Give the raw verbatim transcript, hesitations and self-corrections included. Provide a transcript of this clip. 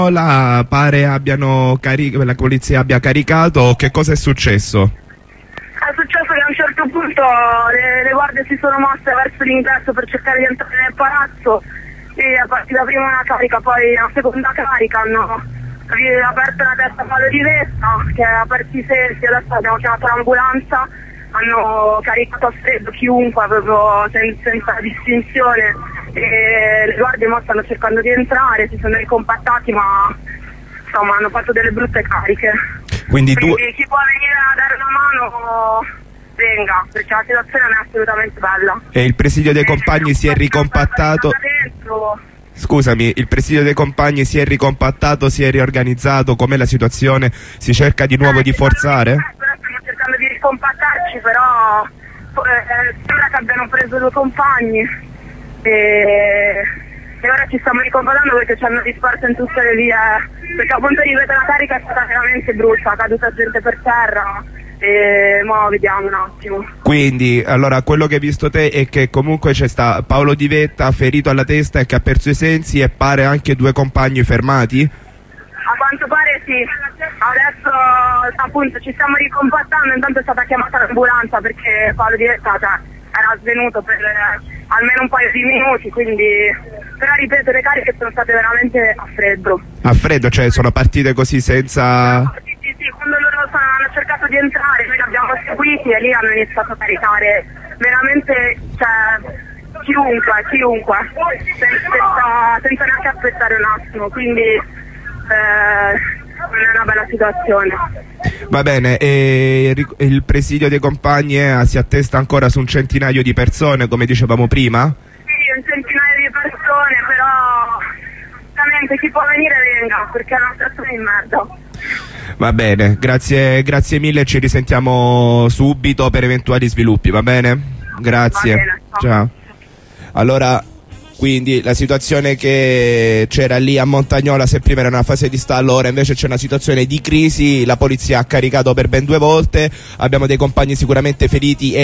La pare abbiano cari- la polizia abbia caricato. Che cosa è successo? È successo che a un certo punto le, le guardie si sono mosse verso l'ingresso per cercare di entrare nel palazzo e a partire prima una carica, poi una seconda carica, hanno aperto la testa palo di vetta, che ha aperto i sensi, adesso abbiamo chiamato l'ambulanza, hanno caricato a freddo chiunque, proprio sen- senza distinzione, e le guardie mo stanno cercando di entrare, si sono ricompattati, ma insomma hanno fatto delle brutte cariche. Quindi, Quindi tu... chi può venire a dare una mano venga, perché la situazione non è assolutamente bella. E il presidio dei compagni si è ricompattato? Scusami, il presidio dei compagni si è ricompattato, si è riorganizzato? Com'è la situazione? Si cerca di nuovo eh, di forzare? Stiamo cercando di ricompattarci, però eh, sembra che abbiano preso due compagni e, e ora ci stiamo ricompattando perché ci hanno disperso in tutte le vie, perché appunto di vedere la carica è stata veramente brutta, è caduta gente per terra. E mo vediamo un attimo. Quindi, allora, quello che hai visto te è che comunque c'è sta Paolo Di Vetta ferito alla testa e che ha perso i sensi, e pare anche due compagni fermati? A quanto pare sì. Adesso appunto ci stiamo ricompattando, intanto è stata chiamata l'ambulanza perché Paolo Di Vetta cioè, era svenuto per eh, almeno un paio di minuti, quindi però ripeto, le cariche sono state veramente a freddo. A freddo, cioè sono partite così senza... No, sì, sì, sì, quando loro hanno cercato di entrare noi li abbiamo seguiti e lì hanno iniziato a caricare veramente, cioè, chiunque, chiunque, senza, senza neanche aspettare un attimo, quindi eh, non è una bella situazione. Va bene, e il presidio dei compagni eh, si attesta ancora su un centinaio di persone, come dicevamo prima? Sì, un centinaio di persone, però veramente chi può venire venga, perché è una situazione di merda. Va bene, grazie, grazie mille, ci risentiamo subito per eventuali sviluppi, va bene? Grazie. Va bene, ciao. Allora, quindi la situazione che c'era lì a Montagnola, se prima era una fase di stallo, ora invece c'è una situazione di crisi, la polizia ha caricato per ben due volte, abbiamo dei compagni sicuramente feriti e